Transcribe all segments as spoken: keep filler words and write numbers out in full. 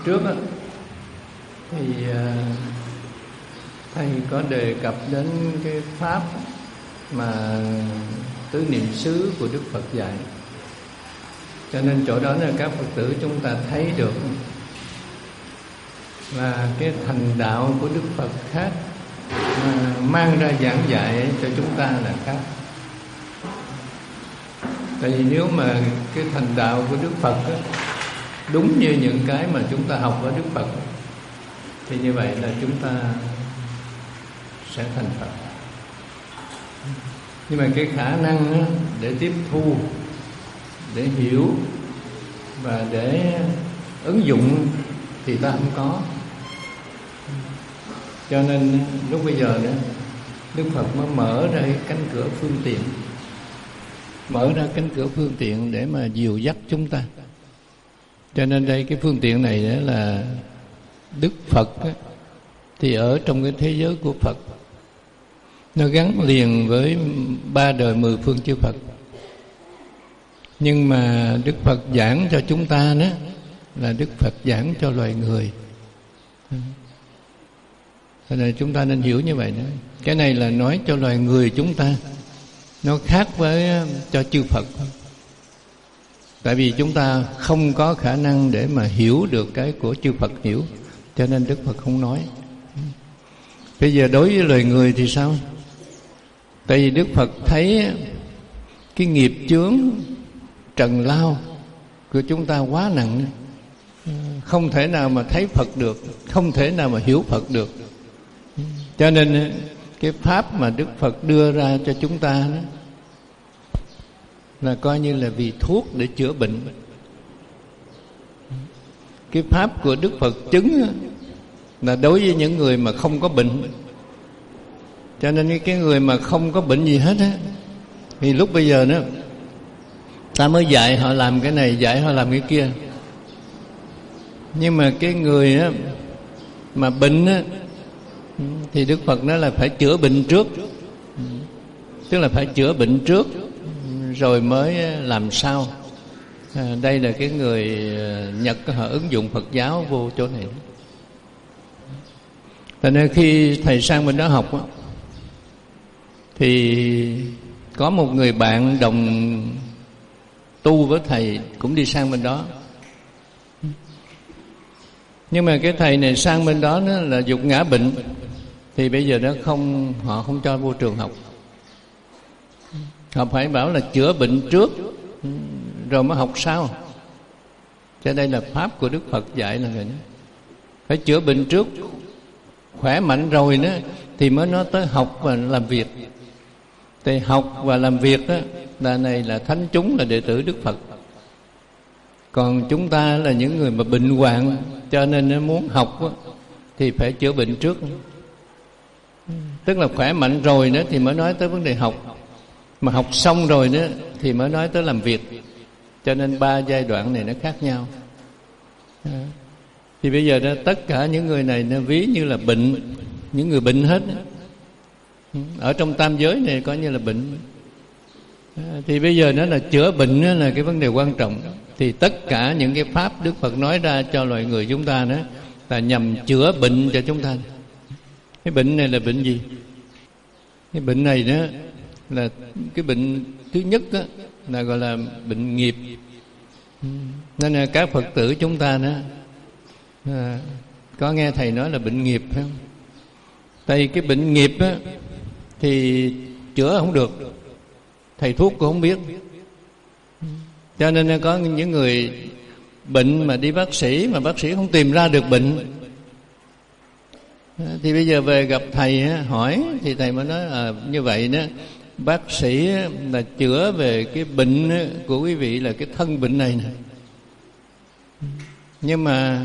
trước á, thì thầy có đề cập đến cái pháp mà tứ niệm xứ của Đức Phật dạy. Cho nên chỗ đó là các Phật tử chúng ta thấy được là cái thành đạo của Đức Phật khác, mà mang ra giảng dạy cho chúng ta là khác. Tại vì nếu mà cái thành đạo của Đức Phật đó, đúng như những cái mà chúng ta học ở Đức Phật, thì như vậy là chúng ta sẽ thành Phật. Nhưng mà cái khả năng đó, để tiếp thu, để hiểu và để ứng dụng thì ta không có. Cho nên lúc bây giờ đó, Đức Phật mới mở ra cái cánh cửa phương tiện, mở ra cánh cửa phương tiện để mà dìu dắt chúng ta. Cho nên đây cái phương tiện này đó là Đức Phật đó, thì ở trong cái thế giới của Phật, nó gắn liền với ba đời mười phương chư Phật. Nhưng mà Đức Phật giảng cho chúng ta đó là Đức Phật giảng cho loài người. Cho nên chúng ta nên hiểu như vậy đó. Cái này là nói cho loài người chúng ta, nó khác với cho chư Phật. Tại vì chúng ta không có khả năng để mà hiểu được cái của chư Phật hiểu, cho nên Đức Phật không nói. Bây giờ đối với loài người thì sao? Tại vì Đức Phật thấy cái nghiệp chướng trần lao của chúng ta quá nặng, không thể nào mà thấy Phật được, không thể nào mà hiểu Phật được. Cho nên cái pháp mà Đức Phật đưa ra cho chúng ta đó là coi như là vì thuốc để chữa bệnh. Cái pháp của Đức Phật chứng là đối với những người mà không có bệnh. Cho nên cái người mà không có bệnh gì hết á, thì lúc bây giờ đó ta mới dạy họ làm cái này, dạy họ làm cái kia. Nhưng mà cái người á, mà bệnh á, thì Đức Phật nói là phải chữa bệnh trước. Tức là phải chữa bệnh trước rồi mới làm sao. À, đây là cái người Nhật họ ứng dụng Phật giáo vô chỗ này. Cho nên khi thầy sang bên đó học á, thì có một người bạn đồng tu với thầy cũng đi sang bên đó. Nhưng mà cái thầy này sang bên đó nó là dục ngã bệnh, thì bây giờ nó không, họ không cho vô trường học. Họ phải bảo là chữa bệnh trước rồi mới học sau. Cho đây là pháp của Đức Phật dạy là vậy đó. Phải chữa bệnh trước, khỏe mạnh rồi đó thì mới nói tới học và làm việc. Thì học và làm việc đó là này là thánh chúng, là đệ tử Đức Phật. Còn chúng ta là những người mà bệnh hoạn, cho nên nếu muốn học đó, thì phải chữa bệnh trước. Tức là khỏe mạnh rồi đó thì mới nói tới vấn đề học, mà học xong rồi đó thì mới nói tới làm việc. Cho nên ba giai đoạn này nó khác nhau. Thì bây giờ đó tất cả những người này nó ví như là bệnh, những người bệnh hết đó. Ở trong tam giới này coi như là bệnh. Thì bây giờ nó là chữa bệnh đó là cái vấn đề quan trọng. Thì tất cả những cái pháp Đức Phật nói ra cho loài người chúng ta đó là nhằm chữa bệnh cho chúng ta. Cái bệnh này là bệnh gì? Cái bệnh này đó là cái bệnh thứ nhất đó, là gọi là bệnh nghiệp. Nên là các Phật tử chúng ta đó à, có nghe thầy nói là bệnh nghiệp phải không? Tại vì cái bệnh nghiệp á, thì chữa không được, thầy thuốc cũng không biết. Cho nên có những người bệnh mà đi bác sĩ mà bác sĩ không tìm ra được bệnh, thì bây giờ về gặp thầy hỏi thì thầy mới nói à, như vậy đó, bác sĩ là chữa về cái bệnh của quý vị là cái thân bệnh này nè. Nhưng mà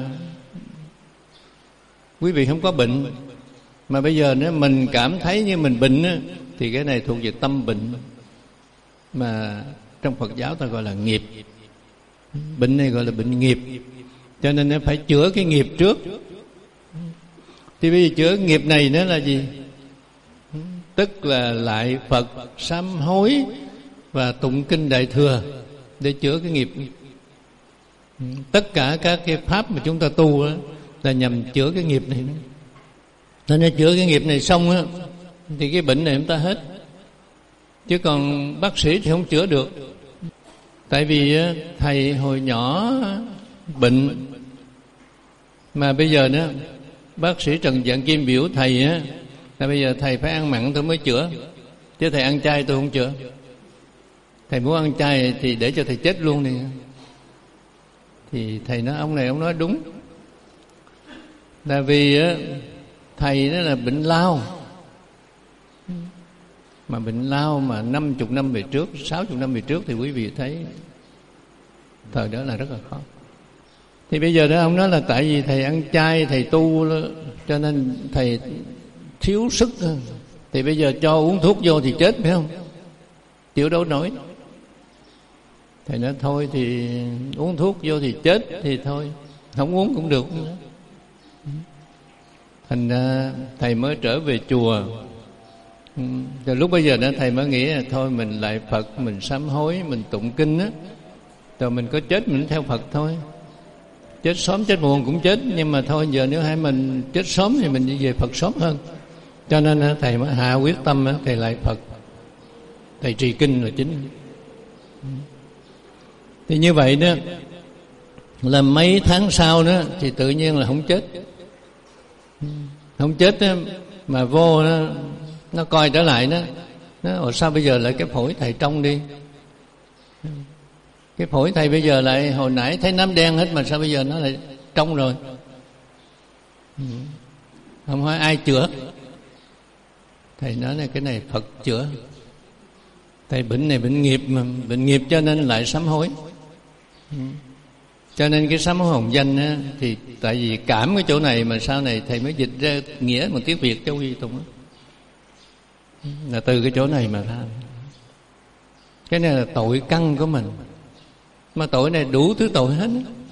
quý vị không có bệnh, mà bây giờ nếu mình cảm thấy như mình bệnh á, thì cái này thuộc về tâm bệnh, mà trong Phật giáo ta gọi là nghiệp. Bệnh này gọi là bệnh nghiệp. Cho nên nó phải chữa cái nghiệp trước. Thì bây giờ chữa nghiệp này nó là gì? Tức là lại Phật, sám hối và tụng kinh Đại Thừa để chữa cái nghiệp. Tất cả các cái pháp mà chúng ta tu á, là nhằm chữa cái nghiệp này. Nên nó chữa cái nghiệp này xong á, thì cái bệnh này chúng ta hết. Chứ còn bác sĩ thì không chữa được. Tại vì á, thầy hồi nhỏ bệnh, mà bây giờ nữa bác sĩ Trần Vạn Kim biểu thầy á, là bây giờ thầy phải ăn mặn tôi mới chữa, chứ thầy ăn chay tôi không chữa. Thầy muốn ăn chay thì để cho thầy chết luôn đi. Thì thầy nói, ông này ông nói đúng. Là vì á, thầy đó là bệnh lao. Mà bệnh lao mà năm chục năm về trước, sáu chục năm về trước thì quý vị thấy thời đó là rất là khó. Thì bây giờ đó ông nói là tại vì thầy ăn chay, thầy tu cho nên thầy thiếu sức. Thì bây giờ cho uống thuốc vô thì chết, phải không? Chịu đâu nổi. Thầy nói thôi thì uống thuốc vô thì chết thì thôi, không uống cũng được. Thành ra thầy mới trở về chùa. Rồi lúc bây giờ đó thầy mới nghĩ là thôi mình lại Phật, mình sám hối, mình tụng kinh á, rồi mình có chết mình theo Phật thôi. Chết sớm chết muộn cũng chết, nhưng mà thôi giờ nếu hai mình chết sớm thì mình đi về Phật sớm hơn. Cho nên thầy mới hạ quyết tâm, thầy lại Phật, thầy trì kinh là chính. Thì như vậy đó, là mấy tháng sau đó thì tự nhiên là không chết. Không chết đó, mà vô đó, nó coi trở lại đó, nó sao bây giờ lại cái phổi thầy trong đi. Cái phổi thầy bây giờ lại hồi nãy thấy nám đen hết, mà sao bây giờ nó lại trong rồi. Không hỏi ai chữa. Thầy nói là cái này Phật chữa. Thầy bệnh này bệnh nghiệp mà, bệnh nghiệp cho nên lại sám hối. Cho nên cái sám hối hồng danh á, thì tại vì cảm cái chỗ này mà sau này thầy mới dịch ra nghĩa một tiếng Việt cho quý vị tụng á, là từ cái chỗ này mà ra. Cái này là tội căn của mình, mà tội này đủ thứ tội hết.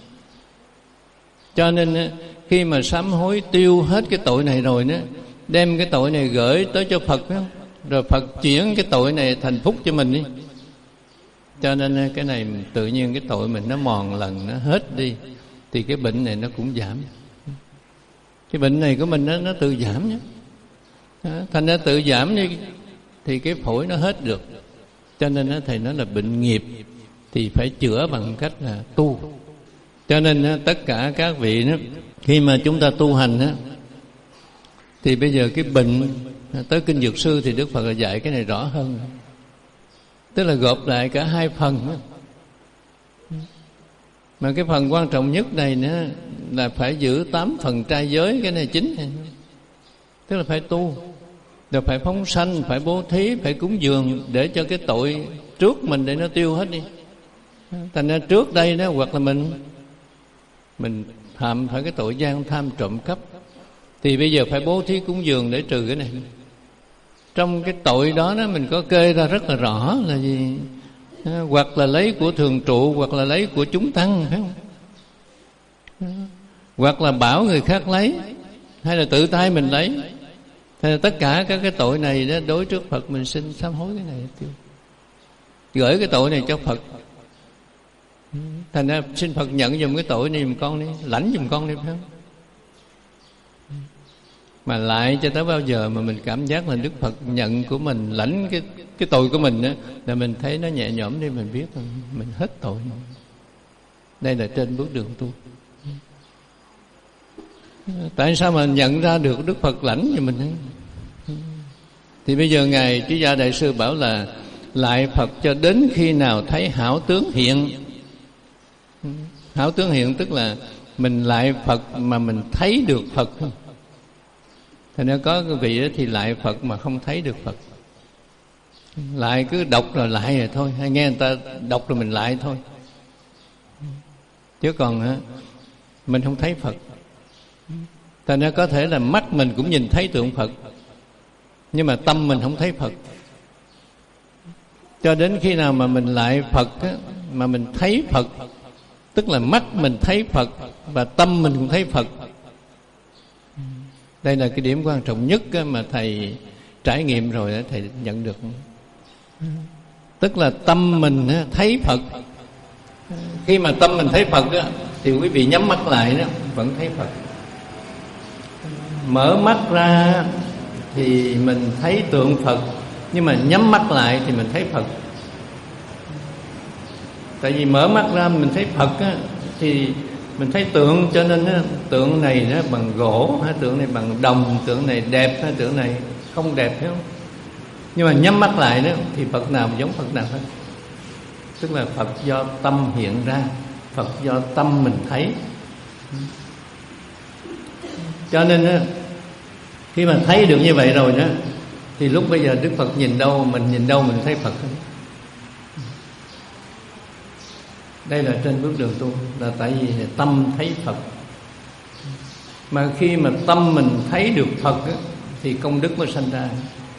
Cho nên khi mà sám hối tiêu hết cái tội này rồi đó, đem cái tội này gửi tới cho Phật đó, rồi Phật chuyển cái tội này thành phúc cho mình đi. Cho nên cái này tự nhiên cái tội mình nó mòn lần, nó hết đi, thì cái bệnh này nó cũng giảm. Cái bệnh này của mình nó, nó tự giảm nhé. Thành ra tự giảm đi thì cái phổi nó hết được. Cho nên thầy nói là bệnh nghiệp thì phải chữa bằng cách là tu. Cho nên tất cả các vị đó, khi mà chúng ta tu hành đó, thì bây giờ cái bệnh tới Kinh Dược Sư thì Đức Phật là dạy cái này rõ hơn. Tức là gộp lại cả hai phần đó. Mà cái phần quan trọng nhất này nữa là phải giữ tám phần trai giới, cái này chính này. Tức là phải tu, rồi phải phóng sanh, phải bố thí, phải cúng dường, để cho cái tội trước mình để nó tiêu hết đi. Thành ra trước đây đó, hoặc là mình mình phạm phải cái tội gian tham trộm cắp, thì bây giờ phải bố thí cúng dường để trừ cái này. Trong cái tội đó, đó mình có kê ra rất là rõ là gì? À, hoặc là lấy của thường trụ, hoặc là lấy của chúng tăng, phải không? À, hoặc là bảo người khác lấy, hay là tự tay mình lấy. Thì tất cả các cái tội này đó, đối trước Phật mình xin sám hối cái này tiêu, gửi cái tội này cho Phật. Thành ra xin Phật nhận giùm cái tội này giùm con đi, lãnh giùm con đi, phải không? Mà lại cho tới bao giờ mà mình cảm giác là Đức Phật nhận của mình, lãnh cái cái tội của mình đó, là mình thấy nó nhẹ nhõm đi, mình biết rồi, mình hết tội. Đây là trên bước đường tu. Tại sao mà nhận ra được Đức Phật lãnh cho mình ấy? Thì bây giờ Ngài Trí Gia Đại Sư bảo là lại Phật cho đến khi nào thấy hảo tướng hiện. Hảo tướng hiện tức là mình lại Phật mà mình thấy được Phật. Thành ra có cái vị đó thì lại Phật mà không thấy được Phật. Lại cứ đọc rồi lại rồi thôi, hay nghe người ta đọc rồi mình lại thôi. Chứ còn á, mình không thấy Phật. Thành ra có thể là mắt mình cũng nhìn thấy tượng Phật, nhưng mà tâm mình không thấy Phật. Cho đến khi nào mà mình lại Phật á, mà mình thấy Phật, tức là mắt mình thấy Phật và tâm mình cũng thấy Phật. Đây là cái điểm quan trọng nhất mà thầy trải nghiệm rồi thầy nhận được. Tức là tâm mình thấy Phật Khi mà tâm mình thấy Phật á, thì quý vị nhắm mắt lại đó vẫn thấy Phật. Mở mắt ra thì mình thấy tượng Phật, nhưng mà nhắm mắt lại thì mình thấy Phật. Tại vì mở mắt ra mình thấy Phật á, thì mình thấy tượng, cho nên á, tượng này nó bằng gỗ hay tượng này bằng đồng, tượng này đẹp hay tượng này không đẹp, thấy không? Nhưng mà nhắm mắt lại đó thì Phật nào giống Phật nào hết. Tức là Phật do tâm hiện ra, Phật do tâm mình thấy. Cho nên á, khi mà thấy được như vậy rồi đó, thì lúc bây giờ Đức Phật nhìn đâu, mình nhìn đâu mình thấy Phật. Đây là trên bước đường tu, là tại vì tâm thấy Phật. Mà khi mà tâm mình thấy được Phật á, thì công đức mới sanh ra.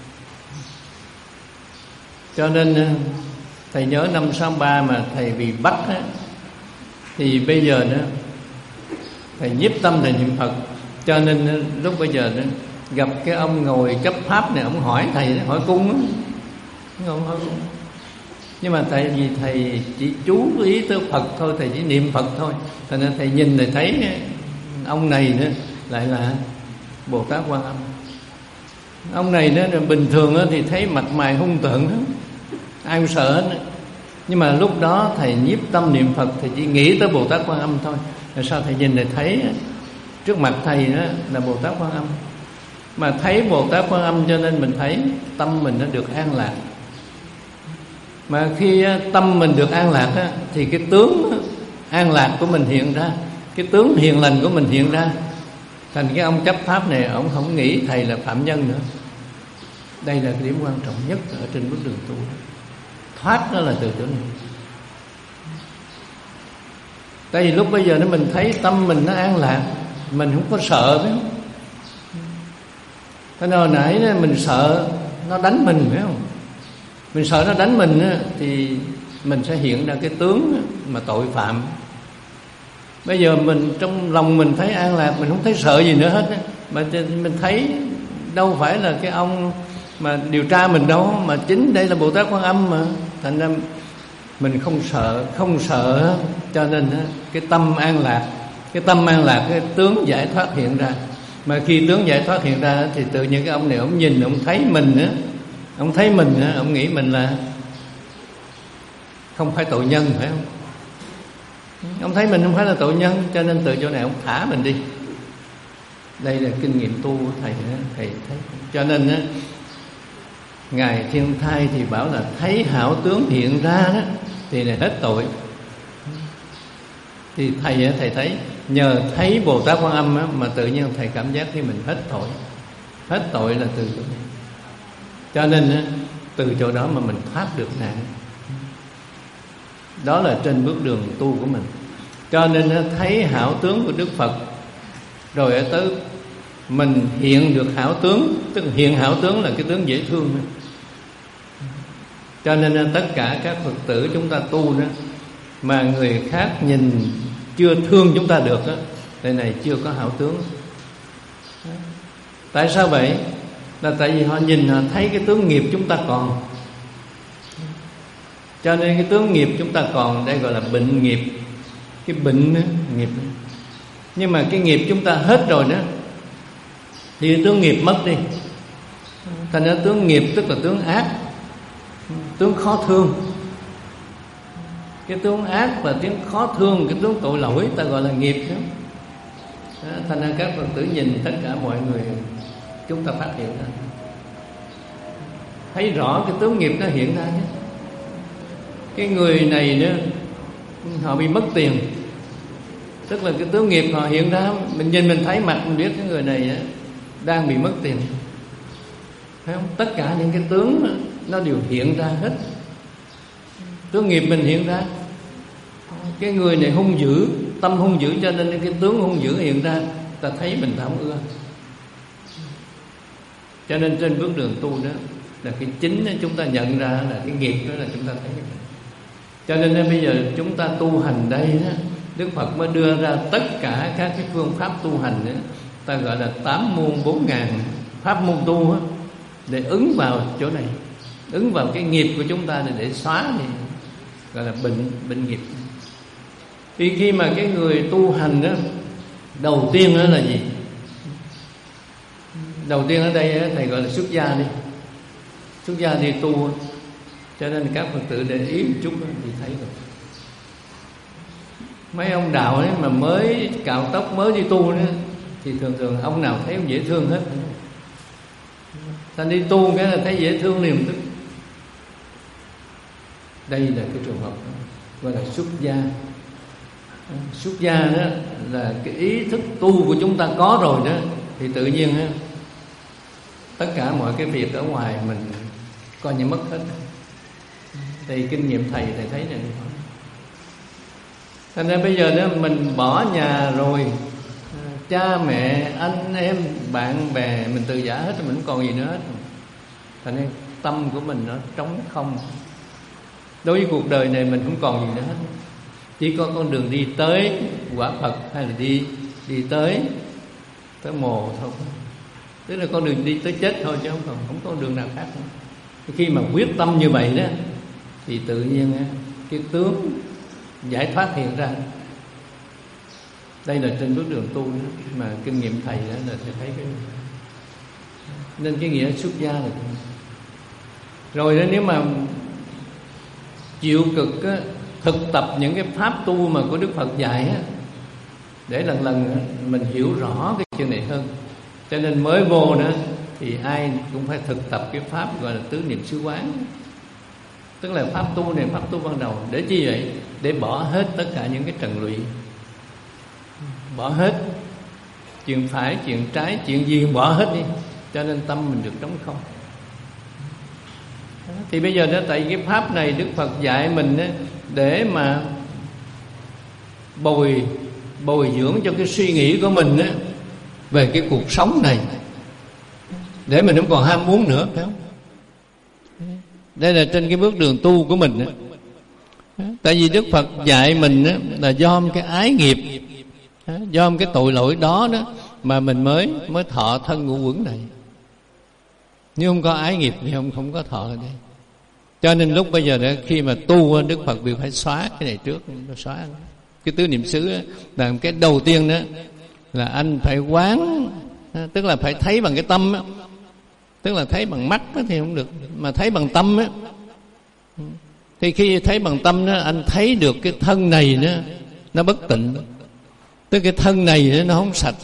Cho nên thầy nhớ năm sáu ba mà thầy bị bắt á, thì bây giờ đó thầy nhiếp tâm thầy niệm Phật. Cho nên lúc bây giờ đó, gặp cái ông ngồi chấp pháp này, ông hỏi thầy, hỏi cung á, ông hỏi cung. Nhưng mà tại vì thầy chỉ chú ý tới Phật thôi, thầy chỉ niệm Phật thôi, cho nên thầy nhìn thầy thấy ông này nữa lại là Bồ Tát Quan Âm. Ông này nữa bình thường thì thấy mặt mày hung tợn đó, ai cũng sợ hết. Nhưng mà lúc đó thầy nhiếp tâm niệm Phật, thầy chỉ nghĩ tới Bồ Tát Quan Âm thôi. Rồi sao thầy nhìn thầy thấy trước mặt thầy đó là Bồ Tát Quan Âm. Mà thấy Bồ Tát Quan Âm cho nên mình thấy tâm mình nó được an lạc. Mà khi tâm mình được an lạc á, thì cái tướng an lạc của mình hiện ra, cái tướng hiền lành của mình hiện ra. Thành cái ông chấp pháp này, ông không nghĩ thầy là phạm nhân nữa. Đây là cái điểm quan trọng nhất ở trên bước đường tu. Thoát đó là từ chỗ này. Tại vì lúc bây giờ nó mình thấy tâm mình nó an lạc, mình không có sợ, phải không? Thế hồi nãy mình sợ nó đánh mình, phải không? Mình sợ nó đánh mình á, thì mình sẽ hiện ra cái tướng mà tội phạm. Bây giờ mình trong lòng mình thấy an lạc, mình không thấy sợ gì nữa hết á. Mà mình thấy đâu phải là cái ông mà điều tra mình đâu, mà chính đây là Bồ Tát Quan Âm mà. Thành ra mình không sợ, không sợ, cho nên á, cái tâm an lạc, cái tâm an lạc, cái tướng giải thoát hiện ra. Mà khi tướng giải thoát hiện ra thì tự nhiên cái ông này ông nhìn, ông thấy mình á, ông thấy mình á, ông nghĩ mình là không phải tội nhân, phải không? Ông thấy mình không phải là tội nhân, cho nên từ chỗ này ông thả mình đi. Đây là kinh nghiệm tu của thầy đó, thầy thấy. Cho nên á, Ngài Thiên Thai thì bảo là thấy hảo tướng hiện ra đó thì này hết tội. Thì thầy thầy thấy nhờ thấy Bồ Tát Quan Âm á, mà tự nhiên thầy cảm giác khi mình hết tội. Hết tội là từ chỗ này. Cho nên á, từ chỗ đó mà mình thoát được nạn. Đó là trên bước đường tu của mình. Cho nên á, thấy hảo tướng của Đức Phật, rồi ở tới mình hiện được hảo tướng. Tức là hiện hảo tướng là cái tướng dễ thương. Cho nên á, tất cả các Phật tử chúng ta tu đó, mà người khác nhìn chưa thương chúng ta được á, tại này chưa có hảo tướng. Tại sao vậy? Là tại vì họ nhìn, họ thấy cái tướng nghiệp chúng ta còn. Cho nên cái tướng nghiệp chúng ta còn, đây gọi là bệnh nghiệp. Cái bệnh đó, nghiệp đó. Nhưng mà cái nghiệp chúng ta hết rồi đó, thì tướng nghiệp mất đi. Thành ra tướng nghiệp tức là tướng ác, tướng khó thương. Cái tướng ác và tướng khó thương, cái tướng tội lỗi ta gọi là nghiệp đó. Đó, thành ra các Phật tử nhìn tất cả mọi người, chúng ta phát hiện ra, thấy rõ cái tướng nghiệp nó hiện ra nhé. Cái người này nữa, họ bị mất tiền, tức là cái tướng nghiệp họ hiện ra. Mình nhìn mình thấy mặt mình biết cái người này á, đang bị mất tiền, phải không? Tất cả những cái tướng nó đều hiện ra hết. Tướng nghiệp mình hiện ra. Cái người này hung dữ, tâm hung dữ, cho nên cái tướng hung dữ hiện ra, ta thấy mình ta không ưa. Cho nên trên bước đường tu đó là cái chính đó, chúng ta nhận ra là cái nghiệp đó là chúng ta thấy. Cho nên bây giờ chúng ta tu hành đây đó, Đức Phật mới đưa ra tất cả các cái phương pháp tu hành đó, ta gọi là tám môn bốn ngàn pháp môn tu đó, để ứng vào chỗ này, ứng vào cái nghiệp của chúng ta, để, để xóa thì gọi là bệnh bệnh nghiệp. Thì khi mà cái người tu hành đó, đầu tiên đó là gì? Đầu tiên ở đây đó, thầy gọi là xuất gia đi. Xuất gia đi tu, cho nên các Phật tử để ý một chút đó, thì thấy rồi. Mấy ông đạo ấy mà mới cạo tóc, mới đi tu đó, thì thường thường ông nào thấy ông dễ thương hết. Ta đi tu cái là thấy dễ thương liền tức. Đây là cái trường hợp đó, gọi là xuất gia. Xuất gia đó là cái ý thức tu của chúng ta có rồi đó, thì tự nhiên đó, tất cả mọi cái việc ở ngoài mình coi như mất hết. Thì kinh nghiệm thầy thầy thấy là thành ra bây giờ đó mình bỏ nhà rồi, cha mẹ, anh em, bạn bè mình từ giã hết, mình không còn gì nữa hết. Thành ra tâm của mình nó trống không. Đối với cuộc đời này mình không còn gì nữa hết, chỉ có con đường đi tới quả Phật, hay là đi đi tới tới mồ thôi. Tức là con đường đi tới chết thôi, chứ không còn không có đường nào khác nữa. Khi mà quyết tâm như vậy đó, thì tự nhiên cái tướng giải thoát hiện ra. Đây là trên bước đường tu đó, mà kinh nghiệm thầy đó là thầy thấy cái. Nên cái nghĩa xuất gia là rồi đó, nếu mà chịu cực á, thực tập những cái pháp tu mà của Đức Phật dạy á, để lần lần mình hiểu rõ cái chuyện này hơn. Cho nên mới vô đó thì ai cũng phải thực tập cái pháp gọi là tứ niệm xứ quán. Tức là pháp tu này, pháp tu ban đầu. Để chi vậy? Để bỏ hết tất cả những cái trần lụy, bỏ hết chuyện phải, chuyện trái, chuyện gì bỏ hết đi, cho nên tâm mình được trống không. Thì bây giờ đó, tại cái pháp này Đức Phật dạy mình đó, để mà bồi bồi dưỡng cho cái suy nghĩ của mình đó, về cái cuộc sống này, để mình không còn ham muốn nữa, phải không? Đây là trên cái bước đường tu của mình đó. Tại vì Đức Phật dạy mình đó, là do cái ái nghiệp, do cái tội lỗi đó đó mà mình mới mới thọ thân ngũ uẩn này. Nếu không có ái nghiệp thì không không có thọ ở đây. Cho nên lúc bây giờ đó, khi mà tu, Đức Phật bị phải xóa cái này trước, nó xóa cái tứ niệm xứ đó, là cái đầu tiên đó là anh phải quán, tức là phải thấy bằng cái tâm đó. Tức là thấy bằng mắt thì không được, mà thấy bằng tâm á. Thì khi thấy bằng tâm đó, anh thấy được cái thân này đó, nó bất tịnh. Tức cái thân này đó, nó không sạch.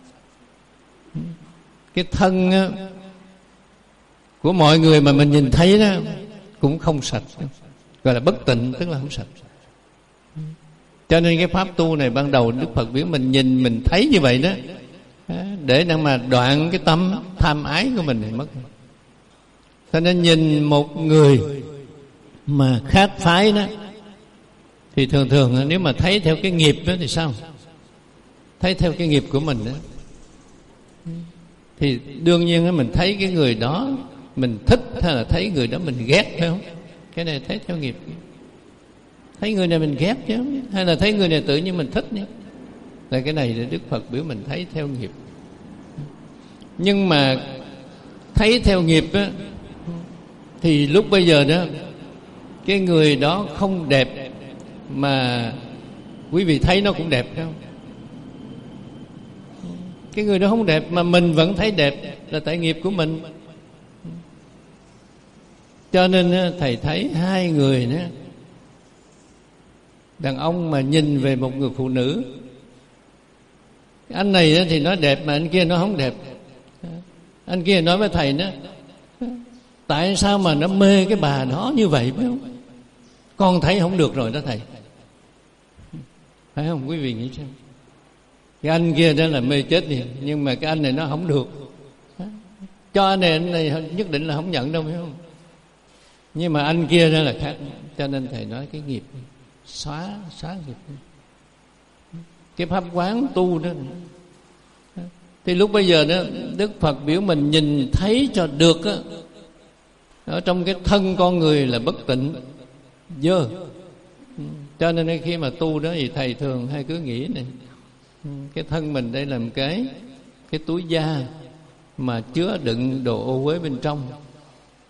Cái thân đó, của mọi người mà mình nhìn thấy đó cũng không sạch, gọi là bất tịnh, tức là không sạch. Cho nên cái pháp tu này ban đầu Đức Phật biểu mình nhìn, mình thấy như vậy đó, để năng mà đoạn cái tâm tham ái của mình này mất. Cho nên nhìn một người mà khác phái đó, thì thường thường nếu mà thấy theo cái nghiệp đó thì sao? Thấy theo cái nghiệp của mình đó, thì đương nhiên mình thấy cái người đó mình thích, hay là thấy người đó mình ghét, phải không? Cái này thấy theo nghiệp. Thấy người này mình ghét chứ, hay là thấy người này tự nhiên mình thích nhé. Là cái này là Đức Phật biểu mình thấy theo nghiệp. Nhưng mà thấy theo nghiệp á, thì lúc bây giờ đó, cái người đó không đẹp, mà quý vị thấy nó cũng đẹp, phải không? Cái người đó không đẹp mà mình vẫn thấy đẹp, là tại nghiệp của mình. Cho nên thầy thấy hai người nữa, đàn ông mà nhìn về một người phụ nữ, anh này thì nói đẹp mà anh kia nó không đẹp. Anh kia nói với thầy đó, tại sao mà nó mê cái bà đó như vậy, phải không? Con thấy không được rồi đó thầy. Phải không quý vị nghĩ xem? Cái anh kia đó là mê chết đi, nhưng mà cái anh này nó không được. Cho anh này, anh này nhất định là không nhận đâu, phải không? Nhưng mà anh kia đó là khác. Cho nên thầy nói cái nghiệp xóa xóa nghiệp. Cái pháp quán tu đó. Thì lúc bây giờ đó, Đức Phật biểu mình nhìn thấy cho được á, ở trong cái thân con người là bất tịnh, dơ. Cho nên khi mà tu đó thì thầy thường hay cứ nghĩ này, cái thân mình đây là một cái cái túi da mà chứa đựng đồ ô uế bên trong,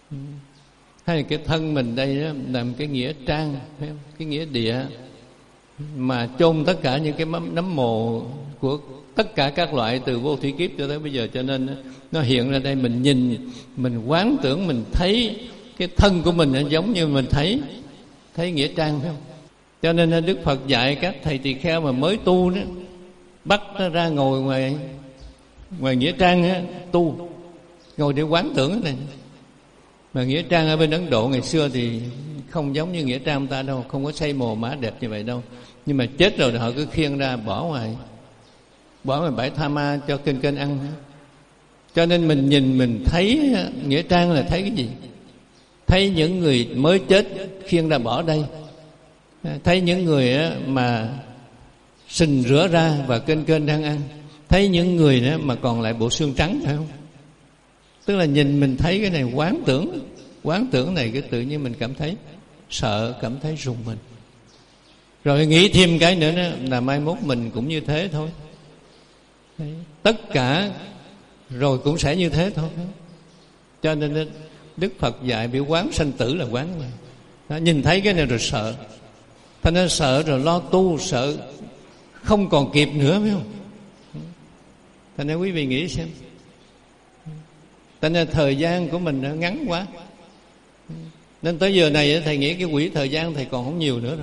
hay cái thân mình đây đó là một cái nghĩa trang, phải không? Cái nghĩa địa, mà chôn tất cả những cái nấm mồ của tất cả các loại từ vô thủy kiếp cho tới bây giờ. Cho nên nó hiện ra đây, mình nhìn, mình quán tưởng, mình thấy cái thân của mình giống như mình thấy thấy nghĩa trang, phải không? Cho nên Đức Phật dạy các thầy tỳ kheo mà mới tu đó, bắt nó ra ngồi ngoài ngoài nghĩa trang á, tu, ngồi để quán tưởng cái này. Mà nghĩa trang ở bên Ấn Độ ngày xưa thì không giống như nghĩa trang ta đâu, không có xây mồ mã đẹp như vậy đâu. Nhưng mà chết rồi họ cứ khiêng ra bỏ ngoài bỏ ngoài bãi tha ma cho kênh kênh ăn. Cho nên mình nhìn, mình thấy nghĩa trang là thấy cái gì? Thấy những người mới chết khiêng ra bỏ đây, thấy những người mà sình rửa ra và kênh kênh đang ăn, thấy những người đó mà còn lại bộ xương trắng, phải không? Tức là nhìn mình thấy cái này, quán tưởng quán tưởng này, cái tự nhiên mình cảm thấy sợ, cảm thấy rùng mình. Rồi nghĩ thêm cái nữa đó, là mai mốt mình cũng như thế thôi. Đấy. Tất cả rồi cũng sẽ như thế thôi. Cho nên Đức Phật dạy biểu quán sanh tử là quán này. Đó, nhìn thấy cái này rồi sợ, thành ra sợ rồi lo tu, sợ không còn kịp nữa, phải không? Thành ra quý vị nghĩ xem, thành ra thời gian của mình nó ngắn quá, nên tới giờ này thầy nghĩ cái quỹ thời gian thầy còn không nhiều nữa rồi.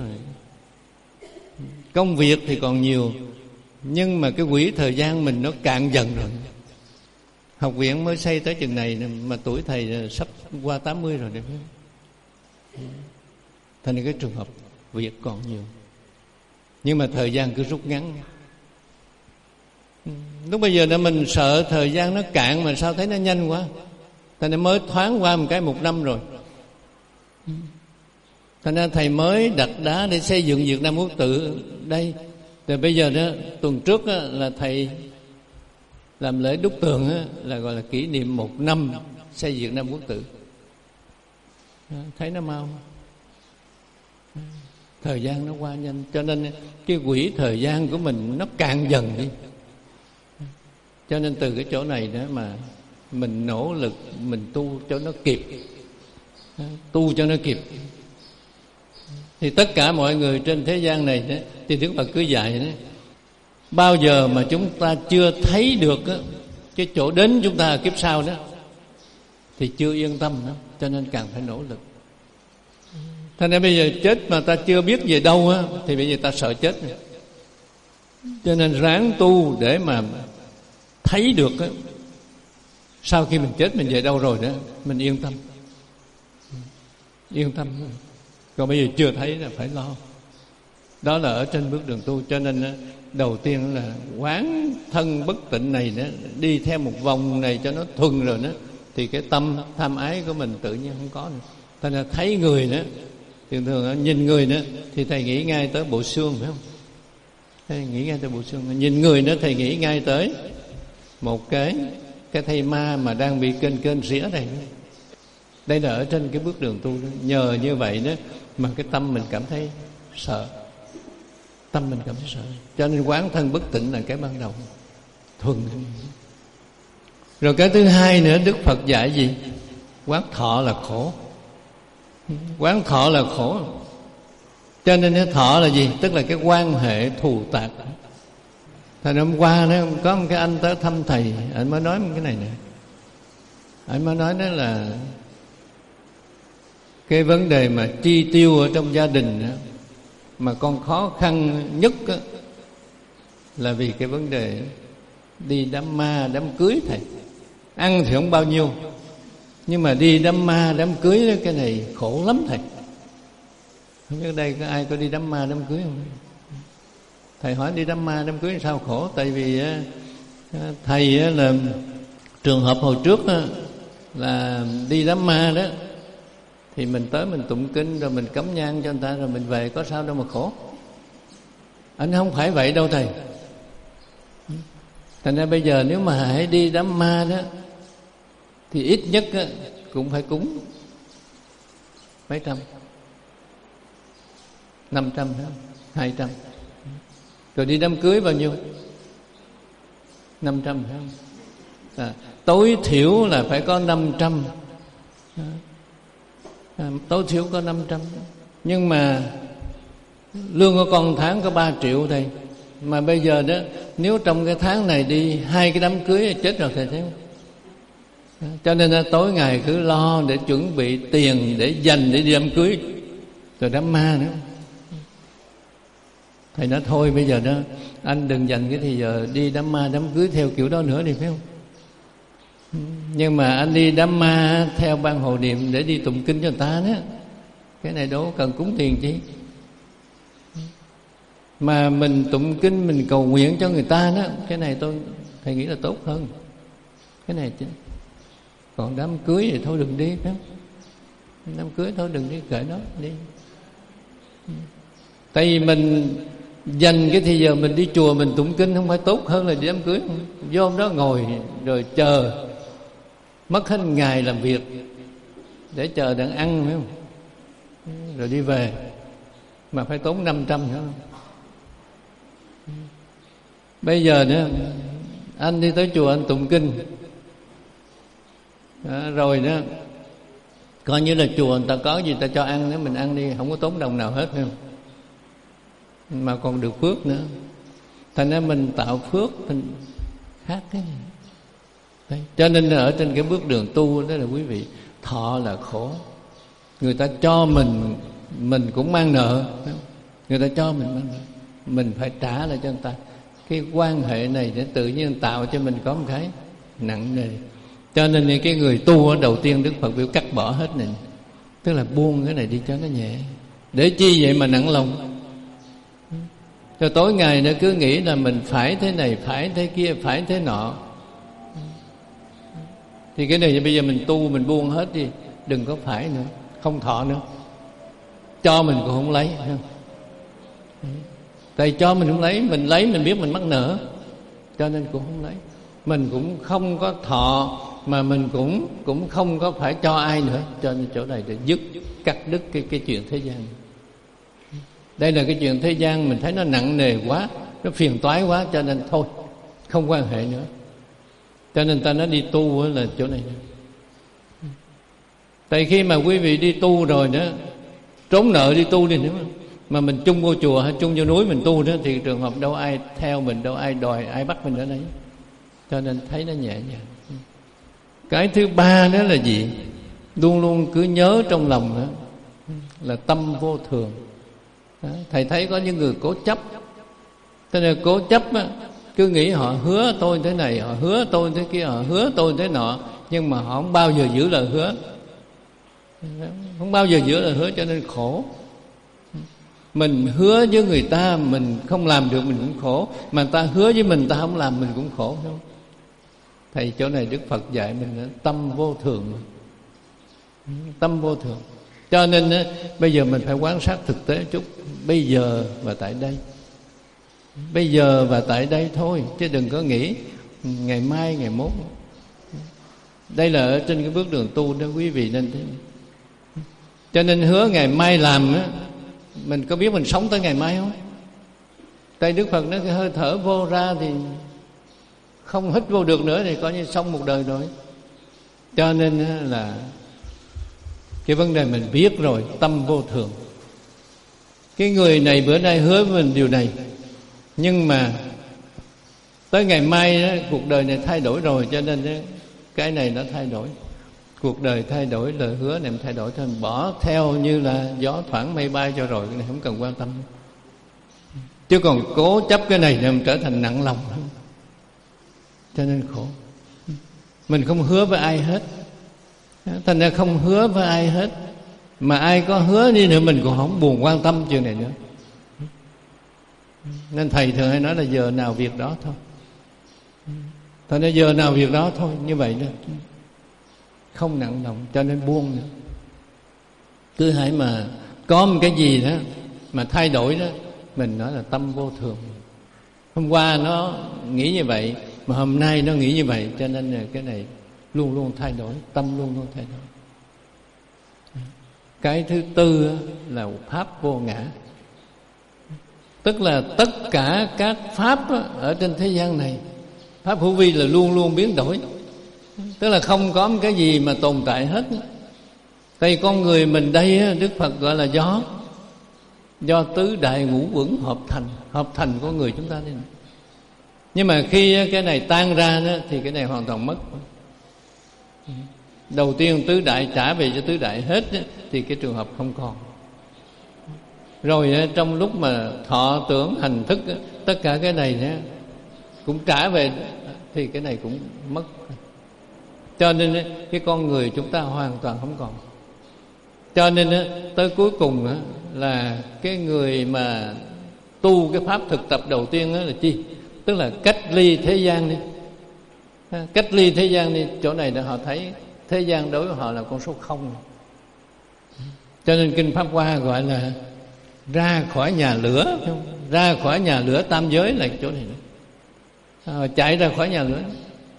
Công việc thì còn nhiều, nhưng mà cái quỹ thời gian mình nó cạn dần rồi. Học viện mới xây tới chừng này mà tuổi thầy sắp qua tám mươi rồi. Thành ra cái trường hợp việc còn nhiều, nhưng mà thời gian cứ rút ngắn. Lúc bây giờ là mình sợ thời gian nó cạn, mà sao thấy nó nhanh quá. Thành ra mới thoáng qua một cái một năm rồi. Thành ra thầy mới đặt đá để xây dựng Việt Nam Quốc Tự đây. Rồi bây giờ đó, tuần trước đó, là thầy làm lễ đúc tường đó, là gọi là kỷ niệm một năm xây Việt Nam Quốc Tự. Thấy nó mau, thời gian nó qua nhanh. Cho nên cái quỹ thời gian của mình nó càng dần đi. Cho nên từ cái chỗ này đó mà mình nỗ lực, mình tu cho nó kịp, tu cho nó kịp. Thì tất cả mọi người trên thế gian này đó, thì Đức Phật cứ dạy đó, bao giờ mà chúng ta chưa thấy được đó, cái chỗ đến chúng ta kiếp sau đó, thì chưa yên tâm đó. Cho nên càng phải nỗ lực. Thành ra bây giờ chết mà ta chưa biết về đâu á, thì bây giờ ta sợ chết rồi. Cho nên ráng tu để mà thấy được á, sau khi mình chết mình về đâu rồi đó, mình yên tâm. Yên tâm. Còn bây giờ chưa thấy là phải lo. Đó là ở trên bước đường tu. Cho nên đầu tiên là quán thân bất tịnh này đó, đi theo một vòng này cho nó thuần rồi đó, thì cái tâm tham ái của mình tự nhiên không có nữa. Thành ra thấy người đó, thường thường nhìn người đó thì thầy nghĩ ngay tới bộ xương, phải không? Thầy nghĩ ngay tới bộ xương. Nhìn người đó thầy nghĩ ngay tới một cái cái thây ma mà đang bị kênh kênh rỉa này. Đây là ở trên cái bước đường tu đó. Nhờ như vậy đó mà cái tâm mình cảm thấy sợ, tâm mình cảm thấy sợ. Cho nên quán thân bất tịnh là cái ban đầu thuần. Rồi cái thứ hai nữa, Đức Phật dạy gì? Quán thọ là khổ. Quán thọ là khổ. Cho nên cái thọ là gì? Tức là cái quan hệ thù tạc. Thời hôm qua đó, có một cái anh tới thăm thầy, anh mới nói cái này nè. Anh mới nói đó là cái vấn đề mà chi tiêu ở trong gia đình đó, mà con khó khăn nhất đó, là vì cái vấn đề đi đám ma, đám cưới thầy. Ăn thì không bao nhiêu, nhưng mà đi đám ma, đám cưới đó, cái này khổ lắm thầy. Không biết đây có ai có đi đám ma, đám cưới không? Thầy hỏi đi đám ma, đám cưới sao khổ? Tại vì thầy là trường hợp hồi trước là đi đám ma đó, thì mình tới mình tụng kinh rồi mình cắm nhang cho người ta rồi mình về, có sao đâu mà khổ. Anh không phải vậy đâu thầy. Thành ra bây giờ nếu mà hãy đi đám ma đó, thì ít nhất cũng phải cúng mấy trăm, năm trăm, hai trăm. Rồi đi đám cưới bao nhiêu? Năm trăm, phải không? À, tối thiểu là phải có năm trăm. À, tối thiểu có năm trăm. Nhưng mà Lương của con tháng có ba triệu thầy, mà bây giờ đó nếu trong cái tháng này đi hai cái đám cưới chết rồi thầy thấy không? Cho nên là tối ngày cứ lo để chuẩn bị tiền để dành để đi đám cưới, rồi đám ma nữa. Thầy nói thôi bây giờ đó anh đừng dành cái thì giờ đi đám ma đám cưới theo kiểu đó nữa đi, phải không? Nhưng mà anh đi đám ma theo ban hộ niệm để đi tụng kinh cho người ta đó, cái này đâu cần cúng tiền chi. Mà mình tụng kinh mình cầu nguyện cho người ta đó, cái này tôi thầy nghĩ là tốt hơn cái này chứ. Còn đám cưới thì thôi đừng đi, phải không? Đám cưới thôi đừng đi, kệ nó đi. Tại vì mình dành cái thì giờ mình đi chùa mình tụng kinh không phải tốt hơn là đi đám cưới không? Vô đó ngồi rồi chờ mất hết ngày làm việc để chờ đặng ăn, phải không? Rồi đi về mà phải tốn năm trăm nữa. Bây giờ nữa anh đi tới chùa anh tụng kinh đó, rồi đó coi như là chùa người ta có gì ta cho ăn nữa, mình ăn đi, không có tốn đồng nào hết, phải không? Mà còn được phước nữa. Thành ra mình tạo phước mình khác cái này. Đấy. Cho nên ở trên cái bước đường tu đó là quý vị, thọ là khổ. Người ta cho mình mình cũng mang nợ, phải không? Người ta cho mình mang nợ, mình phải trả lại cho người ta. Cái quan hệ này để tự nhiên tạo cho mình có một cái nặng nề. Cho nên cái người tu đầu tiên Đức Phật biểu cắt bỏ hết này, tức là buông cái này đi cho nó nhẹ. Để chi vậy mà nặng lòng? Cho tối ngày nó cứ nghĩ là mình phải thế này, phải thế kia, phải thế nọ. Thì cái này bây giờ mình tu mình buông hết đi, đừng có phải nữa, không thọ nữa. Cho mình cũng không lấy, phải không? Tại cho mình không lấy, mình lấy mình biết mình mắc nợ, cho nên cũng không lấy. Mình cũng không có thọ, mà mình cũng cũng không có phải cho ai nữa. Cho nên chỗ này để dứt, cắt đứt cái, cái chuyện thế gian. Đây là cái chuyện thế gian mình thấy nó nặng nề quá, nó phiền toái quá, cho nên thôi không quan hệ nữa. Cho nên ta nói đi tu là chỗ này. Tại khi mà quý vị đi tu rồi đó, trốn nợ đi tu đi nữa, mà mình chung vô chùa hay chung vô núi mình tu đó, thì trường hợp đâu ai theo mình, đâu ai đòi, ai bắt mình ở đây. Cho nên thấy nó nhẹ nhàng. Cái thứ ba đó là gì? Luôn luôn cứ nhớ trong lòng đó là tâm vô thường. Đó, thầy thấy có những người cố chấp. Thế nên cố chấp á, cứ nghĩ họ hứa tôi thế này, họ hứa tôi thế kia, họ hứa tôi thế nọ, nhưng mà họ không bao giờ giữ lời hứa. Không bao giờ giữ lời hứa, cho nên khổ. Mình hứa với người ta mình không làm được mình cũng khổ, mà người ta hứa với mình ta không làm mình cũng khổ, không? Thầy chỗ này Đức Phật dạy mình là tâm vô thường. Tâm vô thường. Cho nên á, bây giờ mình phải quan sát thực tế chút. Bây giờ và tại đây. Bây giờ và tại đây thôi, chứ đừng có nghĩ ngày mai, ngày mốt. Đây là ở trên cái bước đường tu đó quý vị nên thế. Cho nên hứa ngày mai làm á, mình có biết mình sống tới ngày mai không? Tại Đức Phật nói cái hơi thở vô ra thì không hít vô được nữa thì coi như xong một đời rồi. Cho nên là cái vấn đề mình biết rồi, tâm vô thường. Cái người này bữa nay hứa với mình điều này, nhưng mà tới ngày mai đó, cuộc đời này thay đổi rồi, cho nên đó, cái này nó thay đổi. Cuộc đời thay đổi, lời hứa này thay đổi, thôi mình bỏ theo như là gió thoảng mây bay cho rồi, cái này không cần quan tâm. Chứ còn cố chấp cái này thì mình trở thành nặng lòng, cho nên khổ. Mình không hứa với ai hết, thành ra không hứa với ai hết, mà ai có hứa đi nữa mình cũng không buồn quan tâm chuyện này nữa. Nên thầy thường hay nói là giờ nào việc đó thôi. Thành ra giờ nào việc đó thôi, như vậy đó, không nặng lòng, cho nên buông nữa. Cứ hãy mà có một cái gì đó mà thay đổi đó, mình nói là tâm vô thường. Hôm qua nó nghĩ như vậy, mà hôm nay nó nghĩ như vậy, cho nên là cái này luôn luôn thay đổi, tâm luôn luôn thay đổi. Cái thứ tư là pháp vô ngã. Tức là tất cả các pháp ở trên thế gian này, pháp hữu vi là luôn luôn biến đổi. Tức là không có một cái gì mà tồn tại hết. Tại con người mình đây Đức Phật gọi là gió. do tứ đại ngũ uẩn hợp thành, hợp thành con người chúng ta đây. Nhưng mà khi cái này tan ra đó, thì cái này hoàn toàn mất. Đầu tiên tứ đại trả về cho tứ đại hết đó, thì cái trường hợp không còn. Rồi trong lúc mà thọ tưởng hành thức, tất cả cái này đó, cũng trả về, thì cái này cũng mất. Cho nên cái con người chúng ta hoàn toàn không còn. Cho nên tới cuối cùng là cái người mà tu cái pháp thực tập đầu tiên là chi? Tức là cách ly thế gian đi. Cách ly thế gian đi. Chỗ này để họ thấy thế gian đối với họ là con số không. Cho nên Kinh Pháp Hoa gọi là ra khỏi nhà lửa. Ra khỏi nhà lửa tam giới là chỗ này. À, chạy ra khỏi nhà lửa.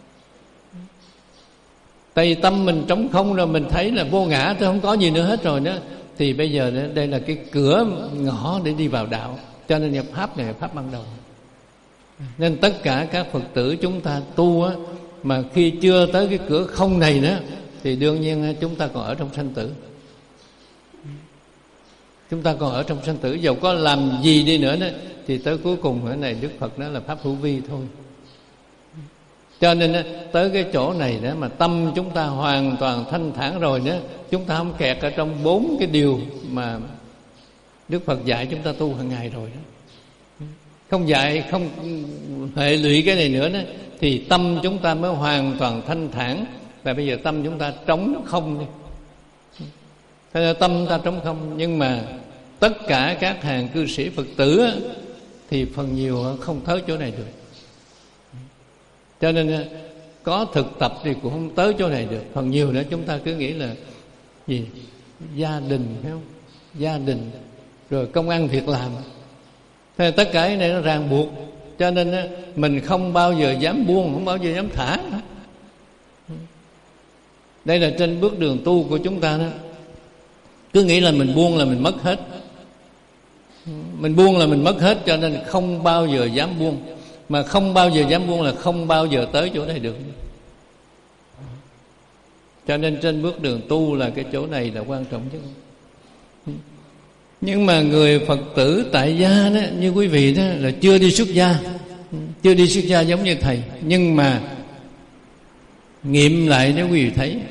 Tại vì tâm mình trống không rồi, mình thấy là vô ngã, tôi không có gì nữa hết rồi đó. Thì bây giờ đây là cái cửa ngõ để đi vào đạo. Cho nên nhập pháp này là pháp ban đầu. Nên tất cả các Phật tử chúng ta tu á, mà khi chưa tới cái cửa không này nữa, thì đương nhiên chúng ta còn ở trong sanh tử. Chúng ta còn ở trong sanh tử, dầu có làm gì đi nữa đó, thì tới cuối cùng cái này Đức Phật nói là pháp hữu vi thôi. Cho nên tới cái chỗ này đó mà tâm chúng ta hoàn toàn thanh thản rồi đó, chúng ta không kẹt ở trong bốn cái điều mà Đức Phật dạy chúng ta tu hàng ngày rồi đó. Không dạy, không hệ lụy cái này nữa đó, thì tâm chúng ta mới hoàn toàn thanh thản. Và bây giờ tâm chúng ta trống không đi. Thế là tâm ta trống không. Nhưng mà tất cả các hàng cư sĩ Phật tử á, thì phần nhiều không tới chỗ này được. Cho nên có thực tập thì cũng không tới chỗ này được. Phần nhiều nữa chúng ta cứ nghĩ là gì? Gia đình, phải không? Gia đình, rồi công ăn việc làm. Thế là tất cả cái này nó ràng buộc. Cho nên mình không bao giờ dám buông, không bao giờ dám thả. Đây là trên bước đường tu của chúng ta đó. Cứ nghĩ là mình buông là mình mất hết. Mình buông là mình mất hết, cho nên không bao giờ dám buông. Mà không bao giờ dám buông là không bao giờ tới chỗ này được. Cho nên trên bước đường tu là cái chỗ này là quan trọng nhất. Nhưng mà người Phật tử tại gia đó, như quý vị đó, là chưa đi xuất gia. Chưa đi xuất gia giống như thầy. Nhưng mà nghiệm lại nếu quý vị thấy,